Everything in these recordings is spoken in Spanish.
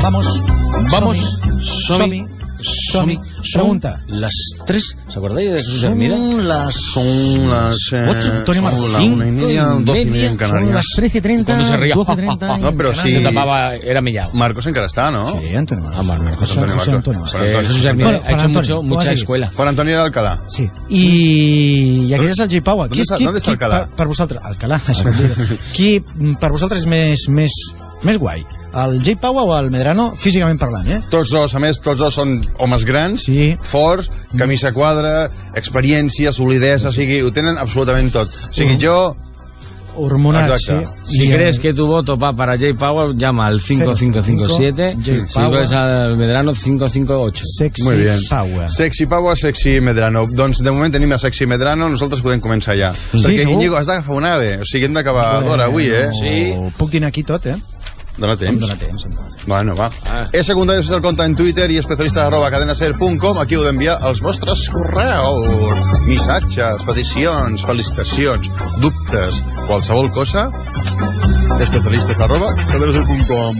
Vamos. Som-hi. Pregunta. Las 3, ¿os acordáis de Jesús Hermida? Son las 8, Antonio Martín. la 1:30, en Canarias. Son las 13:30, Cuando se ría. 12:30. No, pero sí. Se tapaba, era Millao. Marcos encara està, no? Sí, Antonio Marcos. José Antonio Marcos. Jesús Hermida ha hecho mucha escuela. Juan Antonio de Alcalá. Sí. I aquest és el J. Pau. ¿Dónde está Alcalá? Per vosaltres, Alcalá, això qui per vosaltres és més guai? El J. Pau o el Medrano, físicament parlant, Tots dos, a més, són homes grans, forts, camisa quadra, experiència, solidesa, o sigui, ho tenen absolutament tot. O sigui, jo... Hormonats, sí. Si crees que tu voto va para J. Power, llama al 5557. Si ves al Medrano, 558. Muy bien. Power. Sexy Power, Sexy Medrano. Doncs de moment tenim a Sexy Medrano, nosaltres podem començar ja. Sí, perquè, segur? Íñigo, has d'agafar un ave. O sigui, hem d'acabar d'hora avui, Sí. Puc dinar aquí tot, Dóna temps. Dóna temps. Bueno, va. És secundari el compte en Twitter i especialistes@cadenaser.com. Aquí heu d'enviar els vostres correus, missatges, peticions, felicitacions, dubtes, qualsevol cosa. especialistes@cadenaser.com.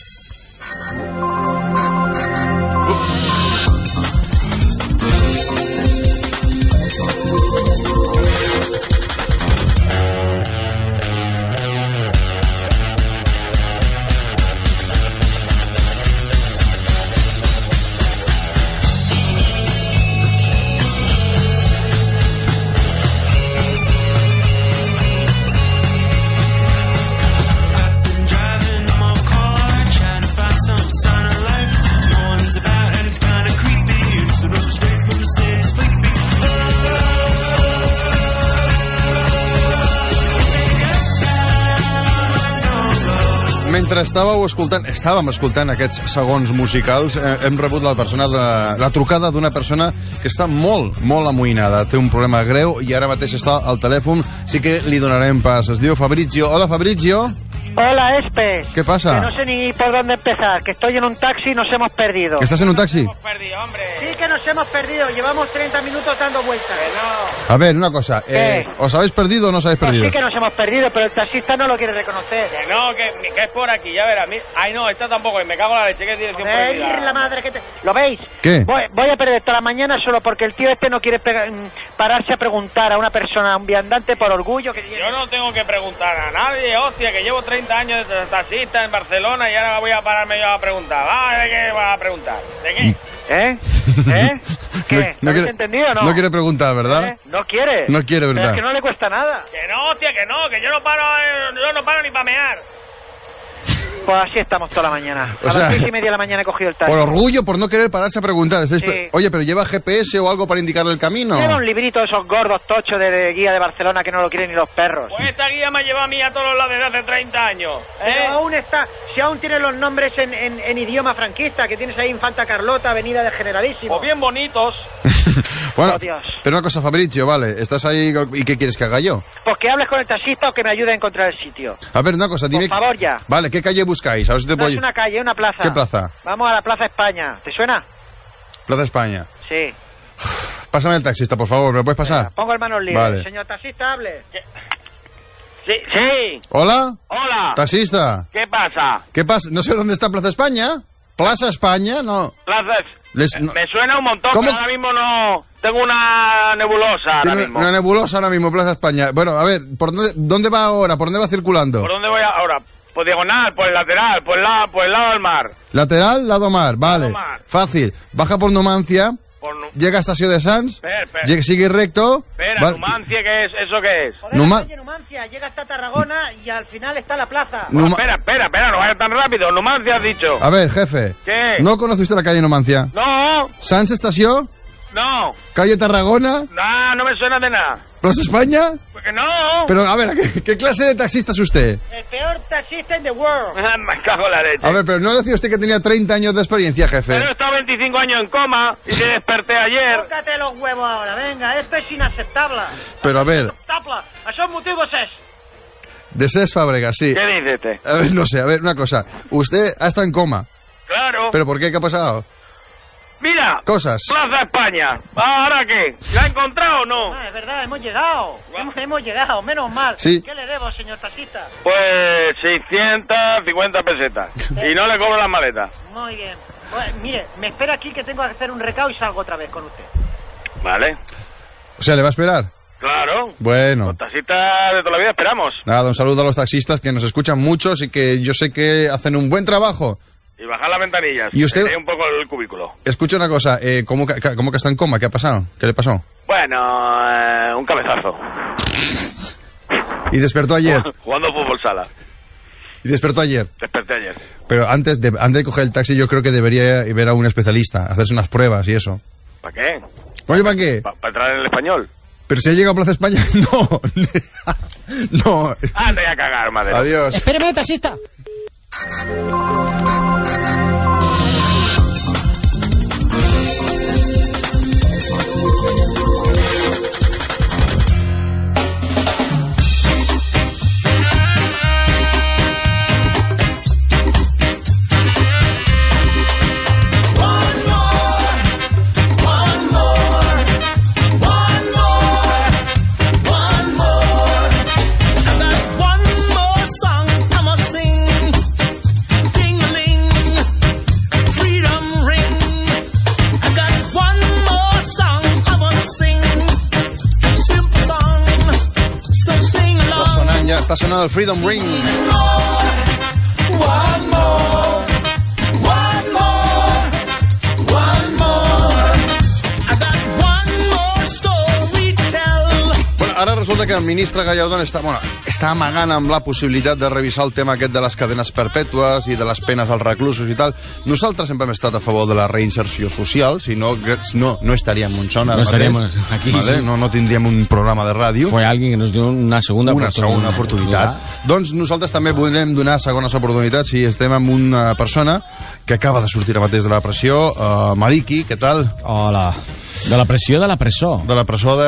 Mentre estàvem escoltant aquests segons musicals, hem rebut la trucada d'una persona que està molt, molt amoïnada. Té un problema greu i ara mateix està al telèfon. Sí que li donarem pas. Es diu Fabrizio. Hola, Fabrizio. Hola, Espe. ¿Qué pasa? Que no sé ni por dónde empezar, que estoy en un taxi y nos hemos perdido. ¿Estás en un taxi? Sí, que nos hemos perdido. Llevamos 30 minutos dando vueltas. A ver, una cosa. ¿Os habéis perdido o no os habéis perdido? Sí que nos hemos perdido, pero el taxista no lo quiere reconocer. Que no, que es por aquí, ya verás. Ay, no, esta tampoco, me cago en la leche, que es dirección prohibida. La madre que te... ¿Lo veis? ¿Qué? Voy a perder toda la mañana solo porque el tío este no quiere pararse a preguntar a una persona, a un viandante, por orgullo. Yo no tengo que preguntar a nadie, hostia, que llevo 30 años de taxista en Barcelona y ahora voy a pararme yo a preguntar. ¿De qué vas a preguntar? ¿De qué? ¿Qué? ¿No habéis entendido o no? No quiere preguntar, ¿verdad? ¿No quiere? No quiere, ¿verdad? Pero es que no le cuesta nada. Que no, hostia, que yo no paro ni para mear. Pues así estamos toda la mañana. O sea, a las 6:30 de la mañana he cogido el taxi. Por orgullo, por no querer pararse a preguntar. Sí. Oye, pero ¿lleva GPS o algo para indicarle el camino? Lleva un librito de esos gordos tochos de guía de Barcelona que no lo quieren ni los perros. Pues esta guía me ha llevado a mí a todos lados desde hace 30 años. Pero aún está, si aún tiene los nombres en idioma franquista, que tienes ahí Infanta Carlota, Avenida del Generalísimo. Pues bien bonitos. Bueno, oh, Dios. Pero una cosa, Fabrizio, vale, estás ahí, ¿y qué quieres que haga yo? Pues que hables con el taxista o que me ayude a encontrar el sitio. A ver, una cosa, dime... Por favor, ya. Vale, ¿qué calle buscáis? A ver si te No puedo... es una calle, una plaza. ¿Qué plaza? Vamos a la Plaza España. ¿Te suena? Plaza España. Sí. Pásame el taxista, por favor, ¿me lo puedes pasar? Venga, pongo el manos libres. Vale. Señor taxista, hable. Sí. ¿Hola? Hola. Taxista. ¿Qué pasa? ¿Qué pasa? No sé dónde está Plaza España. ¿Plaza España? No. Me suena un montón, ¿Cómo? pero ahora mismo no... Tengo una nebulosa ahora mismo. Una nebulosa ahora mismo, Plaza España. Bueno, a ver, ¿por dónde va ahora? ¿Por dónde va circulando? ¿Por dónde voy ahora? Por diagonal, por el lateral, por el lado del mar. Lateral, lado mar, vale. mar. Fácil. Baja por Numancia, llega a Estación de Sants, sigue recto. Espera, Numancia, ¿qué es? ¿Eso qué es? Numancia, llega hasta Tarragona y al final está la plaza. Espera, no vaya tan rápido. Numancia has dicho. A ver, jefe. ¿Qué? ¿No conoce usted la calle Numancia? No. ¿Sants Estación? No. ¿Calle Tarragona? No me suena de nada. ¿Plaza España? Porque no. Pero, a ver, ¿qué clase de taxista es usted? El peor taxista in the world. Me cago en la leche. A ver, pero ¿no decía usted que tenía 30 años de experiencia, jefe? Pero he estado 25 años en coma y me desperté ayer. Tócate los huevos ahora, venga, esto es inaceptable. Pero a ver... A esos motivos es... De Cés Fàbregas, sí. ¿Qué dice este? A ver, no sé, a ver, una cosa. Usted ha estado en coma. Claro. ¿Pero por qué? ¿Qué ha pasado? Mira, Cosas. Plaza España. ¿Ahora qué? ¿La ha encontrado o no? Ah, es verdad, hemos llegado. Hemos llegado, menos mal. Sí. ¿Qué le debo, señor taxista? Pues 650 pesetas. Y no le cobro las maletas. Muy bien. Bueno, mire, me espera aquí que tengo que hacer un recado y salgo otra vez con usted. Vale. O sea, ¿le va a esperar? Claro. Bueno. Los taxistas de toda la vida esperamos. Nada, un saludo a los taxistas que nos escuchan muchos y que yo sé que hacen un buen trabajo. Y bajar las ventanillas. ¿Y usted? Un poco el cubículo. Escucha una cosa, ¿cómo que está en coma? ¿Qué ha pasado? ¿Qué le pasó? Bueno, un cabezazo. Y despertó ayer. Jugando fútbol sala. Y despertó ayer. Desperté ayer. Pero antes de coger el taxi yo creo que debería ver a un especialista, hacerse unas pruebas y eso. ¿Para qué? Oye, ¿para qué? ¿Para entrar en el español? Pero si ha llegado a Plaza España, no. No. Ande a cagar, madre. Adiós. Espéreme, taxista. Está sonando el Freedom Ring. Bueno, ara resulta que el ministre Gallardón està amagant amb la possibilitat de revisar el tema aquest de les cadenes perpètues i de les penes als reclusos i tal. Nosaltres sempre hem estat a favor de la reinserció social, si no estaríem on són. No estaríamos aquí. Vale? Sí. No tindríem un programa de ràdio. Fue alguien que nos dio una segunda oportunitat. Doncs nosaltres també podrem donar segones oportunitats si estem amb una persona que acaba de sortir ara mateix de la pressió, Maliki, què tal? Hola. De la pressió de la presó. De la presó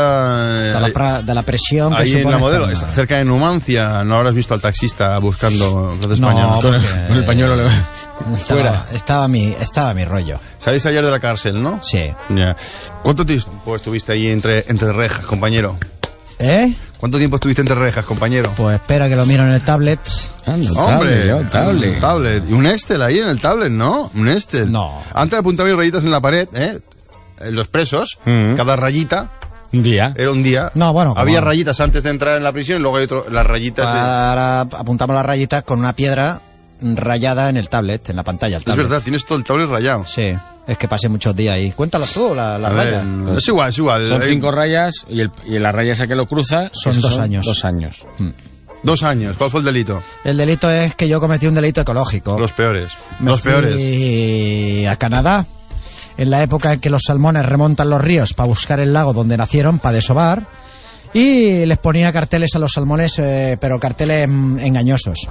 de la presión que ahí supone en la Modelo, estar... cerca de Numancia. ¿No habrás visto al taxista buscando Plaza España? No, Con el pañuelo fuera. Estaba mi rollo. Salís ayer de la cárcel, ¿no? Sí. Ya. ¿Cuánto tiempo estuviste ahí entre rejas, compañero? ¿Eh? ¿Cuánto tiempo estuviste entre rejas, compañero? Pues espera que lo miro en el tablet. Hombre, un tablet. Y un Estel ahí en el tablet, ¿no? Un Estel. No. Antes apuntaba mis rayitas en la pared, los presos, cada rayita. Un día. Era un día. No, bueno. Había rayitas antes de entrar en la prisión y luego hay las rayitas. Ahora apuntamos las rayitas con una piedra rayada en el tablet, en la pantalla. Es verdad, tienes todo el tablet rayado. Sí, es que pasé muchos días ahí. Cuéntalo tú, la raya. Es igual. Son 5 rayas y la raya esa que lo cruza son 2 años. 2 años. 2 años. ¿Cuál fue el delito? El delito es que yo cometí un delito ecológico. Los peores. Me fui a Canadá, en la época en que los salmones remontan los ríos para buscar el lago donde nacieron, para desovar, y les ponía carteles a los salmones, pero carteles engañosos.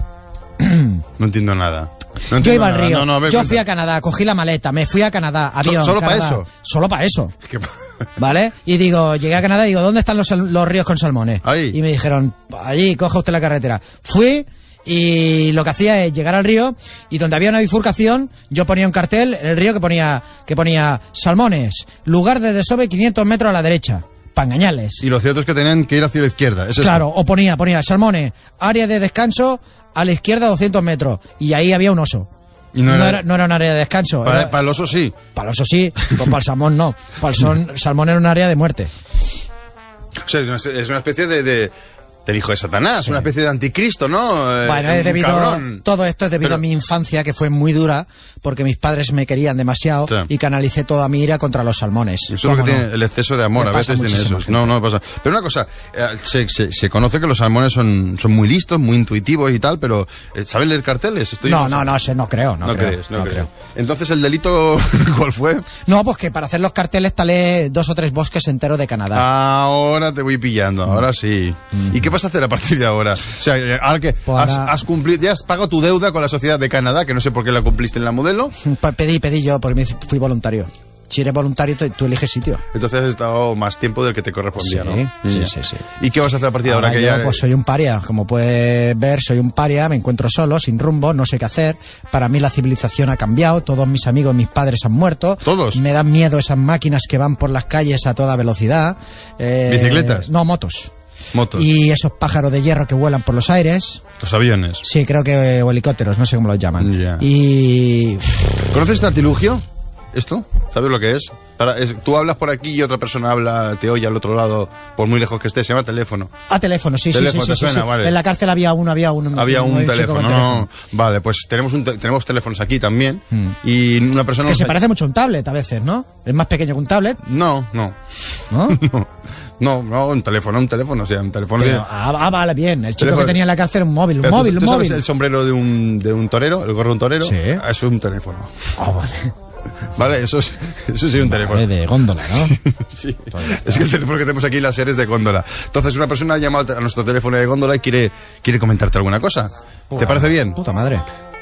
No entiendo nada. Yo iba al río, yo fui a Canadá, cogí la maleta, me fui a Canadá, avión, ¿Solo para Canadá, eso? Solo para eso. ¿Vale? Y digo, llegué a Canadá y digo, ¿dónde están los ríos con salmones? Ahí. Y me dijeron, allí, coja usted la carretera. Fui y lo que hacía es llegar al río y donde había una bifurcación yo ponía un cartel en el río que ponía salmones, lugar de desove 500 metros a la derecha, para engañarles. Y lo cierto es que tenían que ir hacia la izquierda. ¿Es claro, esto? o ponía salmones, área de descanso a la izquierda 200 metros y ahí había un oso. Y no era un área de descanso. Para el oso sí. Para el oso sí, pues para el salmón no. Para el salmón era un área de muerte. O sea, es una especie de del hijo de Satanás, sí. Una especie de anticristo, ¿no? Bueno, es debido, todo esto es debido a mi infancia, que fue muy dura, porque mis padres me querían demasiado, sí. Y canalicé toda mi ira contra los salmones. Eso es lo que tiene el exceso de amor, a veces tiene eso. No pasa. Pero una cosa, se conoce que los salmones son muy listos, muy intuitivos y tal, pero ¿saben leer carteles? No creo. No creo. Entonces, ¿el delito cuál fue? No, pues que para hacer los carteles talé 2 o 3 bosques enteros de Canadá. Ahora te voy pillando, ahora sí. ¿Y qué vas a hacer a partir de ahora? O sea, ahora que has cumplido, ya has pagado tu deuda con la sociedad de Canadá, que no sé por qué la cumpliste en la Modelo. Pedí yo, porque fui voluntario. Si eres voluntario, tú eliges sitio. Entonces has estado más tiempo del que te correspondía, ¿no? Sí. ¿Y qué vas a hacer a partir de ahora? Que yo, pues soy un paria. Como puedes ver, soy un paria, me encuentro solo, sin rumbo, no sé qué hacer. Para mí la civilización ha cambiado, todos mis amigos, mis padres han muerto. ¿Todos? Me dan miedo esas máquinas que van por las calles a toda velocidad. ¿Bicicletas? No, motos. Motos. Y esos pájaros de hierro que vuelan por los aires. Los aviones. Sí, creo que o helicópteros, no sé cómo los llaman. Yeah. Y... ¿Conoces este artilugio? ¿Esto? ¿Sabes lo que es? Tú hablas por aquí y otra persona te oye al otro lado, por muy lejos que esté, se llama teléfono. Teléfono, sí. ¿Teléfono te suena? Sí. Vale. En la cárcel había un teléfono, no. Vale, pues tenemos teléfonos aquí también. Y una persona... Que se parece mucho a un tablet a veces, ¿no? Es más pequeño que un tablet. No. ¿No? No, un teléfono, o sea, un teléfono... Pero, vale, bien. El chico que tenía en la cárcel un móvil. ¿Tú sabes el sombrero de un torero, el gorro de un torero? Sí. Es un teléfono. Vale. Vale, eso sí un teléfono. Vale, de góndola, ¿no? Sí. Es que el teléfono que tenemos aquí en la serie es de góndola. Entonces una persona ha llamado a nuestro teléfono de góndola y quiere comentarte alguna cosa. ¿Te parece bien? Puta madre.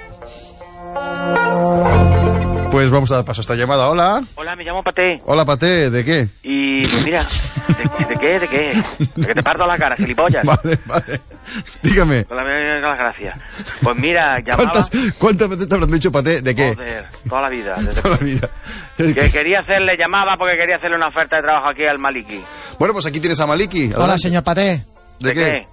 Pues vamos a dar paso a esta llamada. Hola. Hola, me llamo Paté. Hola, Paté, ¿de qué? Y pues mira, ¿de qué? De que te parto la cara, gilipollas. Vale. Dígame. Con las gracias. Pues mira, llamaba... ¿Cuántas veces te habrán dicho, Paté, de qué? Joder, toda la vida. Toda la vida. Que quería llamaba porque quería hacerle una oferta de trabajo aquí al Maliki. Bueno, pues aquí tienes a Maliki. Adelante. Hola, señor Paté. ¿De qué?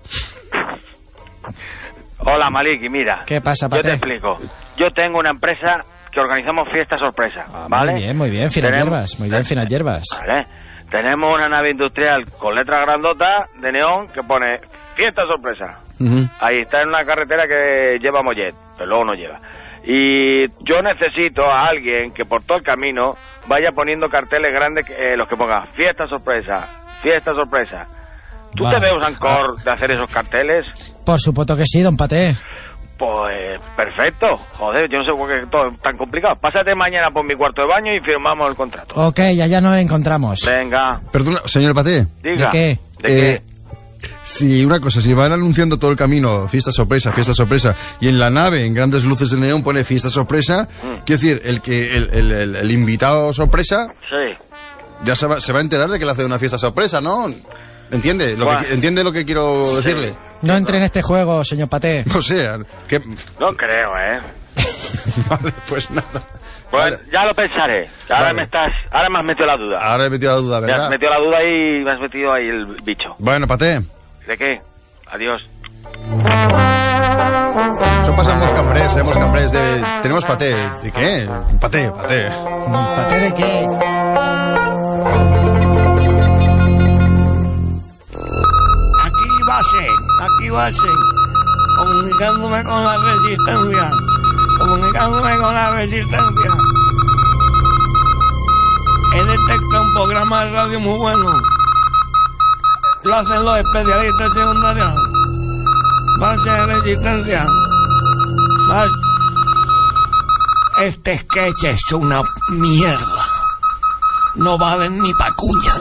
Hola, Maliki, mira. ¿Qué pasa, Paté? Yo te explico. Yo tengo una empresa que organizamos fiesta sorpresa, ¿vale? Muy bien, finas hierbas. Vale. Tenemos una nave industrial con letras grandotas de neón que pone fiesta sorpresa. Ahí está en una carretera que lleva Mollet, pero luego no lleva. Y yo necesito a alguien que por todo el camino vaya poniendo carteles grandes, los que pongan fiesta sorpresa. ¿Tú te ves, Ancor, de hacer esos carteles? Por supuesto que sí, don Paté. Pues perfecto. Joder, yo no sé por qué todo es tan complicado. Pásate mañana por mi cuarto de baño y firmamos el contrato. Ok, ya nos encontramos. Venga. Perdona, señor Paté. Diga. ¿De qué? Si van anunciando todo el camino fiesta sorpresa, y en la nave, en grandes luces de neón, pone fiesta sorpresa, quiero decir, el invitado sorpresa, sí, ya se va a enterar de que le hace una fiesta sorpresa, ¿no? ¿Entiende lo que quiero decirle? Sí. No entre en este juego, señor Paté. No sé, ¿qué? No creo, Vale, pues nada. Pues vale. ya lo pensaré. Ahora me has metido la duda. Ahora he metido la duda, ¿verdad? Me has metido la duda y me has metido ahí el bicho. Bueno, Paté. ¿De qué? Adiós. Eso pasa en los cambrers tenemos Paté. ¿De qué? Paté. ¿Paté de qué? Aquí va a ser, comunicándome con la resistencia. He detectado un programa de radio muy bueno. Lo hacen los especialistas secundarios. Base de resistencia. Este sketch es una mierda. No valen ni pa' cunya.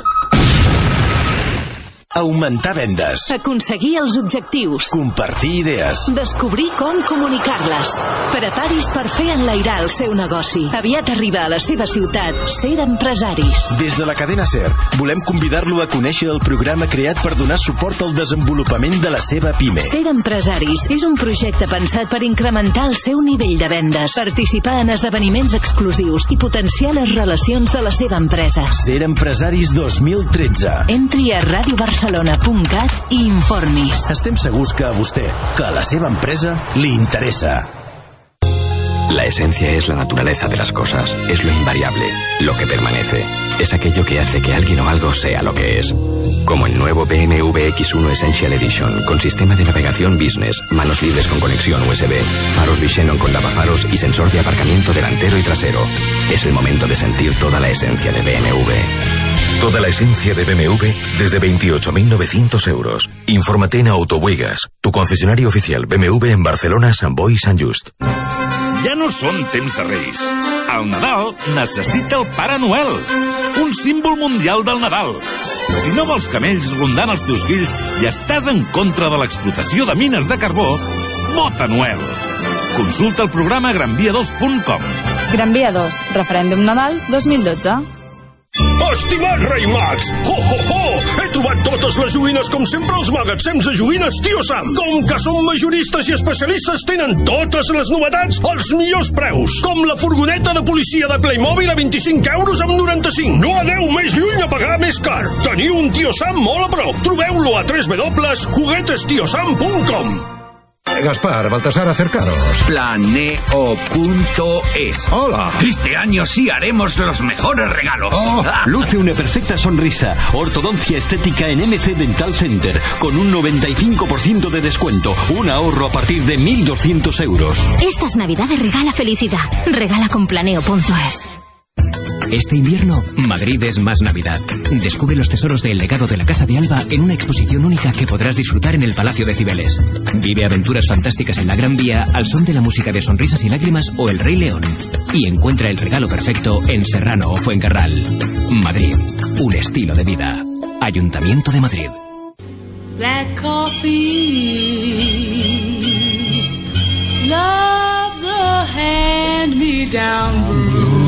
Augmentar vendes. Aconseguir els objectius. Compartir idees. Descobrir com comunicar-les. Preparis per fer enlairar el seu negoci. Aviat arriba a la seva ciutat Ser Empresaris. Des de la cadena SER, volem convidar-lo a conèixer el programa creat per donar suport al desenvolupament de la seva PIME. Ser Empresaris és un projecte pensat per incrementar el seu nivell de vendes, participar en esdeveniments exclusius i potenciar les relacions de la seva empresa. Ser Empresaris 2013. Entri a radiobarcelona.cat i informis. Estem segurs que a vostè, que a la seva empresa, li interessa. La esencia es la naturaleza de las cosas, es lo invariable, lo que permanece. Es aquello que hace que alguien o algo sea lo que es. Como el nuevo BMW X1 Essential Edition, con sistema de navegación business, manos libres con conexión USB, faros Visenon con lavafaros y sensor de aparcamiento delantero y trasero. Es el momento de sentir toda la esencia de BMW. Toda la esencia de BMW desde 28.900 euros. Infórmate en Autobuigas, tu concesionario oficial BMW en Barcelona, Sant Boi i Sant Just. Ja no són temps de Reis. El Nadal necessita el Pare Noel, un símbol mundial del Nadal. Si no vols camells rondant els teus fills i estàs en contra de l'explotació de mines de carbó, vota Noel. Consulta el programa granvia2.com. Gran Via 2, referèndum Nadal 2012. Estimat rei Max! Ho, ho, ho! He trobat totes les joguines com sempre als magatzems de joguines Tio Sam. Com que som majoristes i especialistes, tenen totes les novetats als millors preus. Com la furgoneta de policia de Playmobil a 25 euros amb 95. No aneu més lluny a pagar més car. Teniu un Tio Sam molt a prop. Trobeu-lo a www.juguetestiosam.com. Gaspar, Baltasar, acercaros. Planeo.es. Hola. Este año sí haremos los mejores regalos. Luce una perfecta sonrisa. Ortodoncia estética en MC Dental Center. Con un 95% de descuento. Un ahorro a partir de 1.200 euros. Estas navidades regala felicidad. Regala con Planeo.es. Este invierno, Madrid es más Navidad. Descubre los tesoros del legado de la Casa de Alba en una exposición única que podrás disfrutar en el Palacio de Cibeles. Vive aventuras fantásticas en la Gran Vía al son de la música de Sonrisas y Lágrimas o El Rey León. Y encuentra el regalo perfecto en Serrano o Fuencarral. Madrid, un estilo de vida. Ayuntamiento de Madrid. Black coffee, love the hand-me-down brew.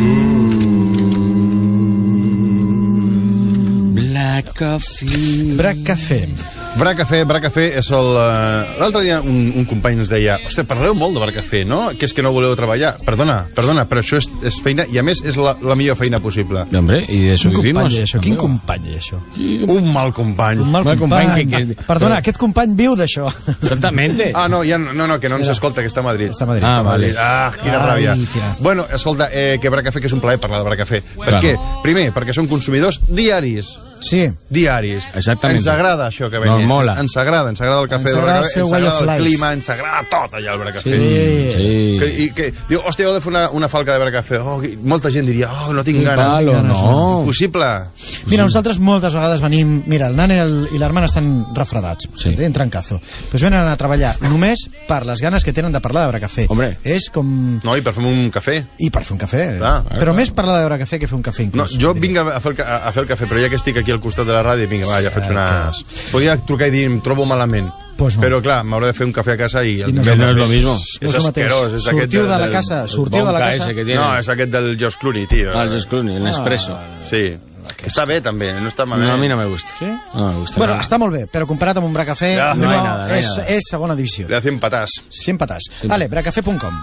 Bracafé és el... L'altre dia un company ens deia: hòstia, parleu molt de Bracafé, no? Que és que no voleu treballar. Perdona, però això és feina, i a més és la millor feina possible. Hombre, y de eso vivimos. Quin company, això? Un mal company. Un mal company. Perdona, aquest company viu d'això. Exactamente. No, que no ens escolta, que està a Madrid. Està a Madrid. Vale. Quina ràbia. Bueno, escolta, que Bracafé, que és un plaer parlar de Bracafé. Per què? Primer, perquè són consumidors diaris. Sí. Diaris. Exactament. Ens agrada això que venim. Nos mola. Ens agrada el cafè del Bracafé, ens agrada el clima, ens agrada tot allà al Bracafé. Sí. Diu, hòstia, heu de fer una falca de Bracafé. Molta gent diria, no tinc ganes. No. Impossible. Mira, nosaltres moltes vegades venim... Mira, el nan i l'hermana estan refredats. Sí. En trancazo. Pues venen a treballar només per les ganes que tenen de parlar de Bracafé. Hombre. És com... No, i per fer un cafè. I per fer un cafè. Però més parlar de Bracafé que fer un cafè, inclús. No, jo vinc a fer el cafè, però ja que estic aquí al costat de la ràdio, vinga, va, ja faig una... Podia trucar i dir, em trobo malament. Pues no. Però clar, m'hauré de fer un cafè a casa i... No és lo mismo. És asquerós. Sortiu de la casa. No, és aquest del George Clooney, tio. El George Clooney, l'Espresso. Sí. Està bé, també, no està malament. No, a mi no me gusta. Sí? No me gusta. Bueno, està molt bé, però comparat amb un Bracafé, és segona divisió. Le hacen patàs. 100 patàs. Vale, bracafé.com.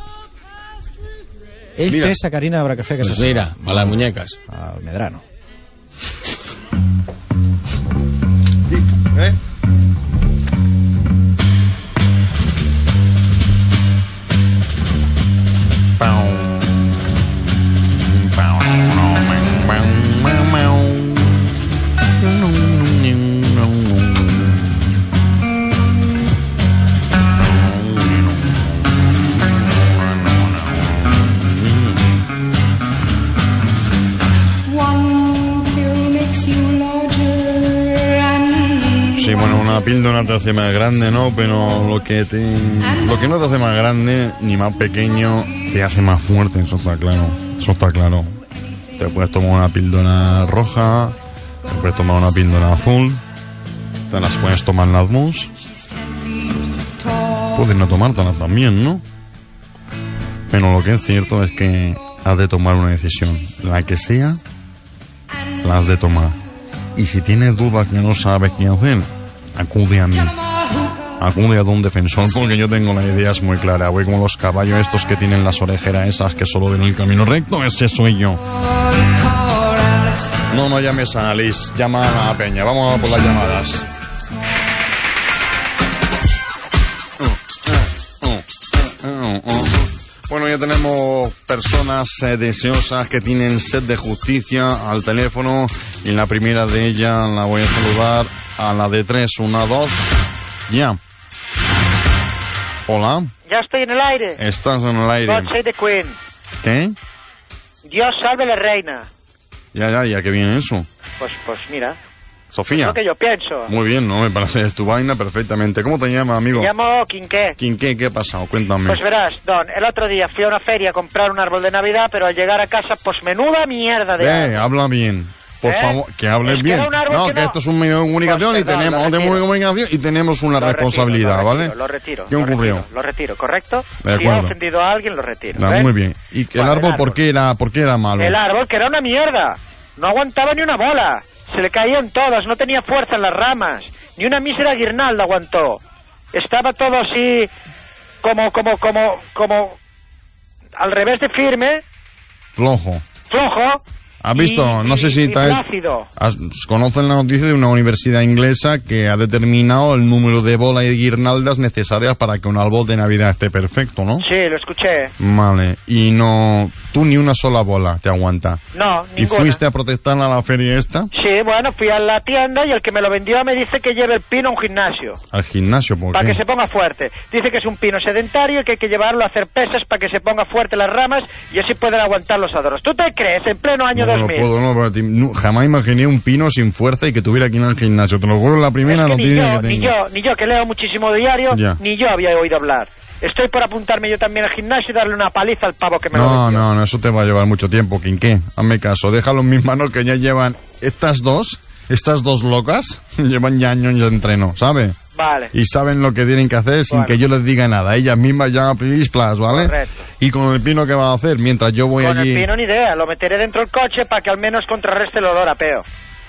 Ell té sacarina de Bracafé que pues mira, a las muñecas. Al Medrano. Sí, bueno, una píldora te hace más grande, ¿no? Pero lo que no te hace más grande ni más pequeño te hace más fuerte, eso está claro. Te puedes tomar una píldora roja, te puedes tomar una píldora azul, te las puedes tomar las dos, puedes no tomártelas también, ¿no? Pero lo que es cierto es que has de tomar una decisión, la que sea, la has de tomar. Y si tienes dudas que no sabes qué hacer, acude a mí. Acude a un defensor, porque yo tengo las ideas muy claras. Voy como los caballos estos que tienen las orejeras esas que solo ven el camino recto. Ese soy yo. No llames a Alice, llama a la Peña. Vamos a por las llamadas. Bueno, ya tenemos personas deseosas que tienen sed de justicia al teléfono, y en la primera de ellas la voy a saludar a la de 3, 1, 2, ya. Hola. Ya estoy en el aire. Estás en el aire. God save the Queen. ¿Qué? Dios salve la reina. Ya, ¿qué viene eso? Pues mira. Sofía. Es lo que yo pienso. Muy bien, ¿no? Me parece tu vaina perfectamente. ¿Cómo te llamas, amigo? Me llamo Quinqué. Quinqué, ¿qué ha pasado? Cuéntame. Pues verás, Don, el otro día fui a una feria a comprar un árbol de Navidad, pero al llegar a casa, pues menuda mierda de árbol. Habla bien. Por favor, que hables bien. No, que esto es un medio de comunicación, pues, y tenemos una responsabilidad, ¿vale? Lo retiro. ¿Qué ocurrió? Lo retiro, ¿correcto? De acuerdo. Si ha ofendido a alguien, lo retiro. Muy bien. ¿Y el árbol por qué era malo? El árbol, que era una mierda. No aguantaba ni una bola. Se le caían todas, no tenía fuerza en las ramas. Ni una mísera guirnalda aguantó. Estaba todo así, como al revés de firme. Flojo. ¿Has visto? No sé si conocen la noticia de una universidad inglesa que ha determinado el número de bolas y guirnaldas necesarias para que un árbol de Navidad esté perfecto, ¿no? Sí, lo escuché. Vale, y no... Tú ni una sola bola te aguanta. No, ninguna. ¿Y fuiste a protestar a la feria esta? Sí, bueno, fui a la tienda y el que me lo vendió me dice que lleve el pino a un gimnasio. ¿Al gimnasio? ¿Por qué? Para que se ponga fuerte. Dice que es un pino sedentario y que hay que llevarlo a hacer pesas para que se ponga fuerte las ramas y así pueden aguantar los adornos. ¿Tú te crees? En pleno año 2000. No puedo, pero jamás imaginé un pino sin fuerza y que tuviera que ir al gimnasio. Te lo juro, la primera noticia que tengo. Ni yo, que leo muchísimo diario, ya. Ni yo había oído hablar. Estoy por apuntarme yo también al gimnasio y darle una paliza al pavo que me lo vendió. No, eso te va a llevar mucho tiempo, Quinqué. Hazme caso, déjalo en mis manos que ya llevan estas dos locas, llevan ya años de entreno, ¿sabes? Vale. Y saben lo que tienen que hacer sin que yo les diga nada. Ellas mismas ya plis plas, ¿vale? Correcto. Y con el pino, ¿qué va a hacer? Mientras yo voy allí... Con el pino ni idea, lo meteré dentro del coche para que al menos contrarreste el olor a peo.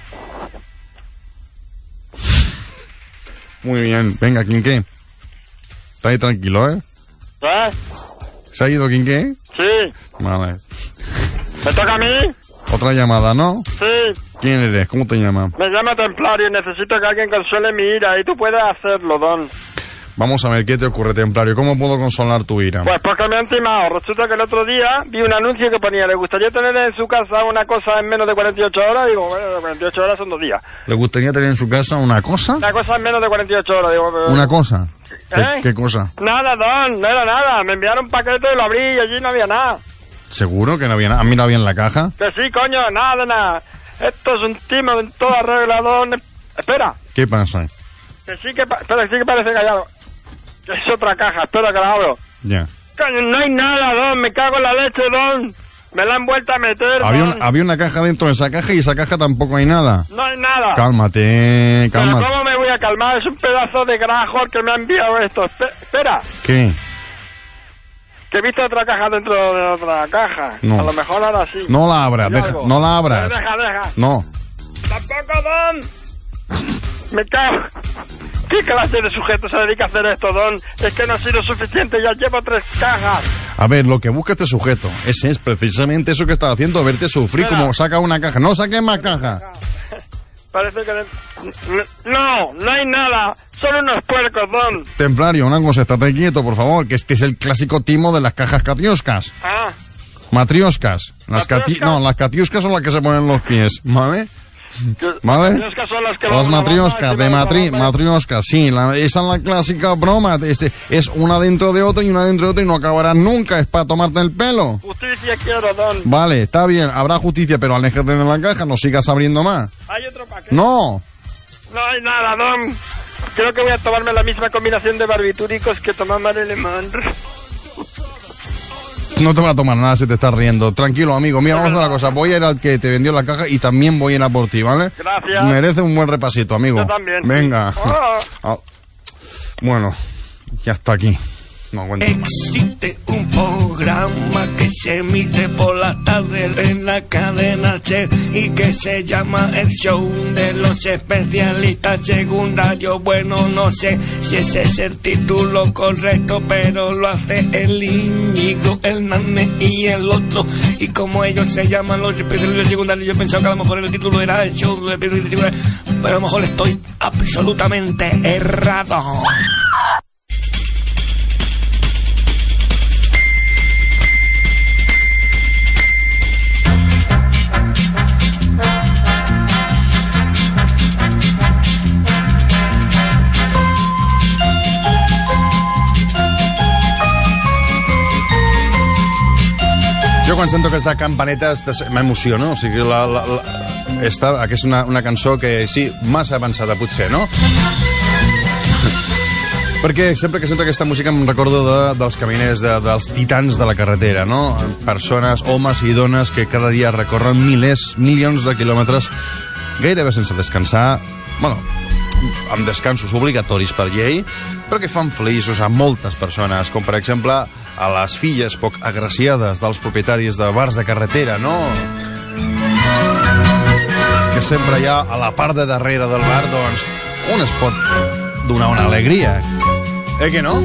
Muy bien, venga, Quinqué. Está ahí tranquilo, ¿eh? ¿Eh? ¿Se ha ido Quinqué? Sí. Vale. ¿Me toca a mí? Otra llamada, ¿no? Sí. ¿Quién eres? ¿Cómo te llamas? Me llama Templario y necesito que alguien consuele mi ira y tú puedes hacerlo, Don. Vamos a ver, ¿qué te ocurre, Templario? ¿Cómo puedo consolar tu ira? Pues porque me han timado. Resulta que el otro día vi un anuncio que ponía, ¿le gustaría tener en su casa una cosa en menos de 48 horas? Digo, bueno, 48 horas son 2 días. ¿Le gustaría tener en su casa una cosa? Una cosa en menos de 48 horas, digo. Pero... ¿Una cosa? ¿Eh? ¿Qué cosa? Nada, Don, no era nada. Me enviaron un paquete y lo abrí y allí no había nada. ¿Seguro que no había nada? ¿A mí no había en la caja? Que sí, coño, nada de nada. Esto es un timo en toda regla, Don. Espera. ¿Qué pasa? Que sí que, espera, que sí que parece callado. Que es otra caja, espera que la abro. Ya. Coño, no hay nada, Don, me cago en la leche, Don. Me la han vuelto a meter, Don. Había una caja dentro de esa caja y esa caja tampoco hay nada. No hay nada. Cálmate. Pero ¿cómo me voy a calmar? Es un pedazo de grajor que me ha enviado esto. Espera. ¿Qué? Que he visto otra caja dentro de otra caja. No. A lo mejor ahora sí. No la abras, no la abras. Deja. No. Tampoco, Don. Me cago. ¿Qué clase de sujeto se dedica a hacer esto, Don? Es que no ha sido suficiente, ya llevo 3 cajas. A ver, lo que busca este sujeto, ese es precisamente eso que está haciendo, verte sufrir. Como saca una caja. No saques más caja. Parece que... No hay nada. Son unos puercos, Don. Templario, una cosa, estate quieto, por favor, que este es el clásico timo de las cajas catioscas. Ah. Matrioscas. Las catioscas son las que se ponen los pies, ¿vale? ¿Vale? Las matrioscas, matrioscas, sí, esa es la clásica broma. Es una dentro de otra y una dentro de otra y no acabarás nunca, es para tomarte el pelo. Justicia quiero, Don. Vale, está bien, habrá justicia, pero aléjate de la caja, no sigas abriendo más. ¿Hay otro paquete? No hay nada, Don. Creo que voy a tomarme la misma combinación de barbitúricos que tomaba Marilyn Monroe. No te va a tomar nada si te estás riendo. Tranquilo, amigo. Mira, vamos a hacer una cosa. Voy a ir al que te vendió la caja y también voy a ir a por ti, ¿vale? Gracias. Merece un buen repasito, amigo. Yo también. Venga. Bueno, ya está aquí. No aguanto más. Existe un programa que se emite por las tardes en la cadena SER y que se llama El Show de los Especialistas Secundarios. Bueno, no sé si ese es el título correcto, pero lo hace el Íñigo, el Nane y el otro. Y como ellos se llaman los Especialistas Secundarios, yo pensaba que a lo mejor el título era El Show de los Especialistas Secundarios, pero a lo mejor estoy absolutamente errado. Jo quan sento aquesta campaneta m'emociono, o sigui, aquesta és una cançó que sí, massa avançada potser, no? Perquè sempre que sento aquesta música em recordo dels caminers, dels titans de la carretera, no? Persones, homes i dones que cada dia recorren milions de quilòmetres gairebé sense descansar, bueno, amb descansos obligatoris per llei, però que fan feliços a moltes persones, com per exemple a les filles poc agraciades dels propietaris de bars de carretera, no? que sempre hi ha a la part de darrere del bar, doncs, on es pot donar una alegria. Que no?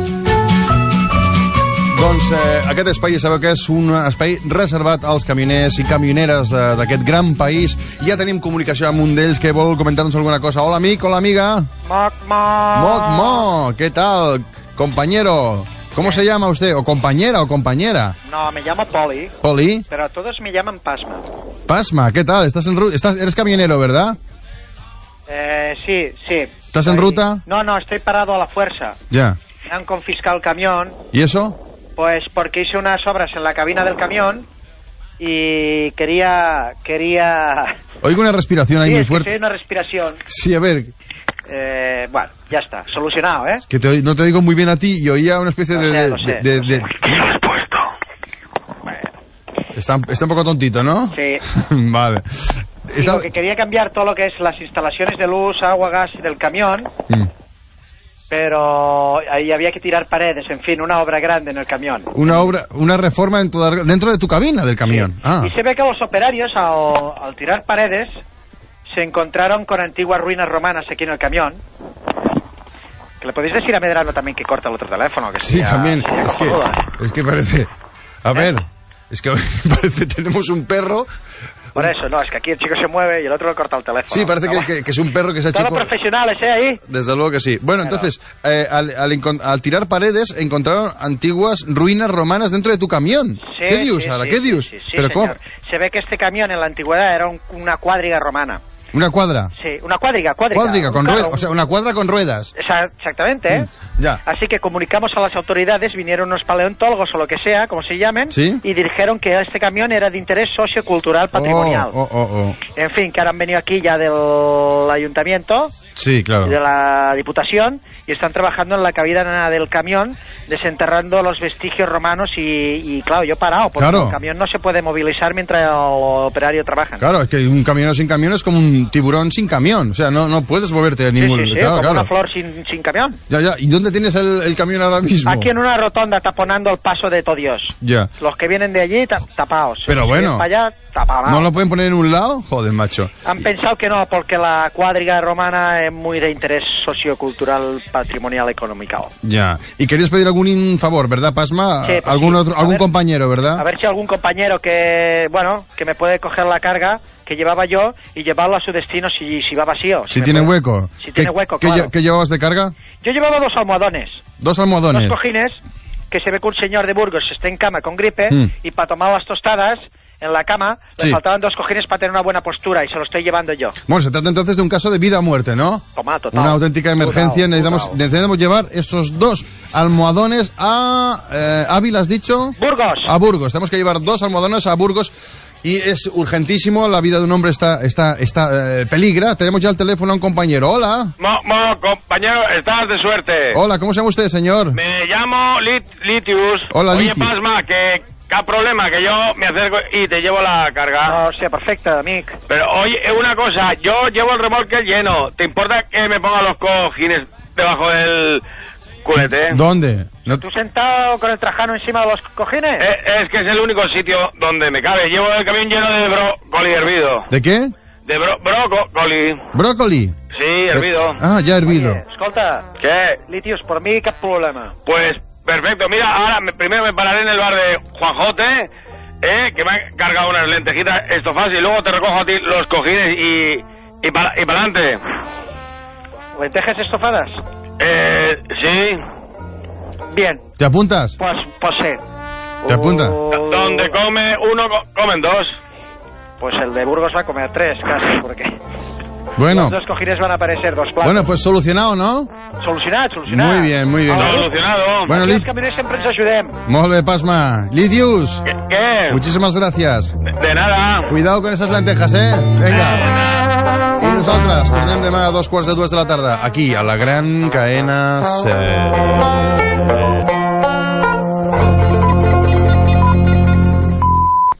Doncs aquest espai ja sabeu que és un espai reservat als camioners i camioneres d'aquest gran país. Ja tenim comunicació amb un d'ells que vol comentar-nos alguna cosa. Hola, amic, hola, amiga. Moc, moc. Moc, moc. ¿Qué tal, compañero? ¿Cómo se llama usted? ¿O compañera o compañera? No, me llamo Poli. ¿Poli? Pero todos me llaman Pasma. Pasma, ¿qué tal? Eres camionero, ¿verdad? Sí. ¿Estás en ruta? No, estoy parado a la fuerza. Ya. Me han confiscado el camión. ¿Y eso? Pues porque hice unas obras en la cabina del camión y quería... Oigo una respiración ahí muy fuerte. Sí, una respiración. Sí, a ver. Bueno, ya está, solucionado, ¿eh? Es que no te oigo muy bien a ti y oía una especie Lo sé. ¿Qué has puesto? Bueno. Está un poco tontito, ¿no? Sí. Vale. Digo que quería cambiar todo lo que es las instalaciones de luz, agua, gas del camión, pero ahí había que tirar paredes, en fin, una obra grande en el camión. Una reforma dentro de tu cabina del camión. Sí. Ah. Y se ve que los operarios, al tirar paredes, se encontraron con antiguas ruinas romanas aquí en el camión. Que le podéis decir a Medrano también que corta el otro teléfono. Que sí, también. Es que parece... A ver, es que parece tenemos un perro... Por eso, no, es que aquí el chico se mueve y el otro le corta el teléfono. Sí, parece que es un perro que se ha hecho... Todos profesionales, ahí. Desde luego que sí. Bueno, entonces, al tirar paredes, encontraron antiguas ruinas romanas dentro de tu camión. Sí, ¿Qué dios, sí, Ala? sí, ¿Qué dios? Sí, ¿Pero señor. cómo? Se ve que este camión en la antigüedad era una cuadriga romana. ¿Una cuadra? Sí, una cuadriga. Cuadriga, con ruedas, o sea, una cuadra con ruedas. Exactamente, ¿eh? Ya. Así que comunicamos a las autoridades, vinieron unos paleontólogos o lo que sea, como se llamen, ¿sí? Y dijeron que este camión era de interés sociocultural patrimonial. En fin, que ahora han venido aquí ya del ayuntamiento, sí, claro, de la Diputación, y están trabajando en la cabina del camión, desenterrando los vestigios romanos y claro, yo he parado, porque el camión no se puede movilizar mientras el operario trabaja. Claro, es que un camión sin camión es como un tiburón sin camión, o sea, no puedes moverte a ningún... Sí, como una flor sin camión. Ya, ¿y dónde tienes el camión ahora mismo? Aquí en una rotonda taponando el paso de todo Dios. Ya. Los que vienen de allí, tapados. Pero bueno, para allá, tapados. ¿No lo pueden poner en un lado? Joder, macho. Han pensado que no, porque la cuadriga romana es muy de interés sociocultural, patrimonial, económico. Ya. Y querías pedir algún favor, ¿verdad, Pasma? Sí, algún compañero, ¿verdad? A ver si algún compañero que me puede coger la carga que llevaba yo y llevarlo a su destino si va vacío. Si tiene hueco. Si tiene hueco, claro. ¿Qué llevabas de carga? Yo llevaba 2 almohadones. 2 almohadones. 2 cojines, que se ve que un señor de Burgos está en cama con gripe y para tomar las tostadas en la cama le faltaban 2 cojines para tener una buena postura y se lo estoy llevando yo. Bueno, se trata entonces de un caso de vida o muerte, ¿no? Toma, total. Una auténtica emergencia. Necesitamos llevar esos 2 almohadones a Ávila, ¿has dicho? Burgos. A Burgos. Tenemos que llevar 2 almohadones a Burgos. Y es urgentísimo, la vida de un hombre está peligra. Tenemos ya el teléfono a un compañero. Hola. Compañero, estás de suerte. Hola, ¿cómo se llama usted, señor? Me llamo Litius. Hola, Oye, Litius. Pasma, que problema, que yo me acerco y te llevo la carga. O sea, perfecto, amigo. Pero, oye, una cosa, yo llevo el remolque lleno. ¿Te importa que me ponga los cojines debajo del culete? ¿Dónde? ¿Tú sentado con el trajano encima de los cojines? Es que es el único sitio donde me cabe. Llevo el camión lleno de brócoli hervido. ¿De qué? De brócoli. ¿Brócoli? Sí, hervido. Ya hervido. Oye, escolta. ¿Qué? Litius, por mí, ¿qué problema? Pues, perfecto. Mira, ahora primero me pararé en el bar de Juanjote, que me ha cargado unas lentejitas estofadas y luego te recojo a ti los cojines y para adelante. ¿Lentejas estofadas? Sí. Bien. ¿Te apuntas? Pues sí. ¿Te apuntas? Donde come uno, comen 2. Pues el de Burgos va a comer 3 casi, porque... Bueno. Los 2 cojines van a aparecer 2 platos. Bueno, pues solucionado, ¿no? Solucionat. Muy bien. Solucionado. Bueno, los camiones siempre ens ajudem. Molt bé, Pasma. Lidius. ¿Qué? Muchísimas gracias. De nada. Cuidado con esas lentejas, Venga. I nosaltres tornem demà a 2:45 de la tarda, aquí, a la gran cadena SER.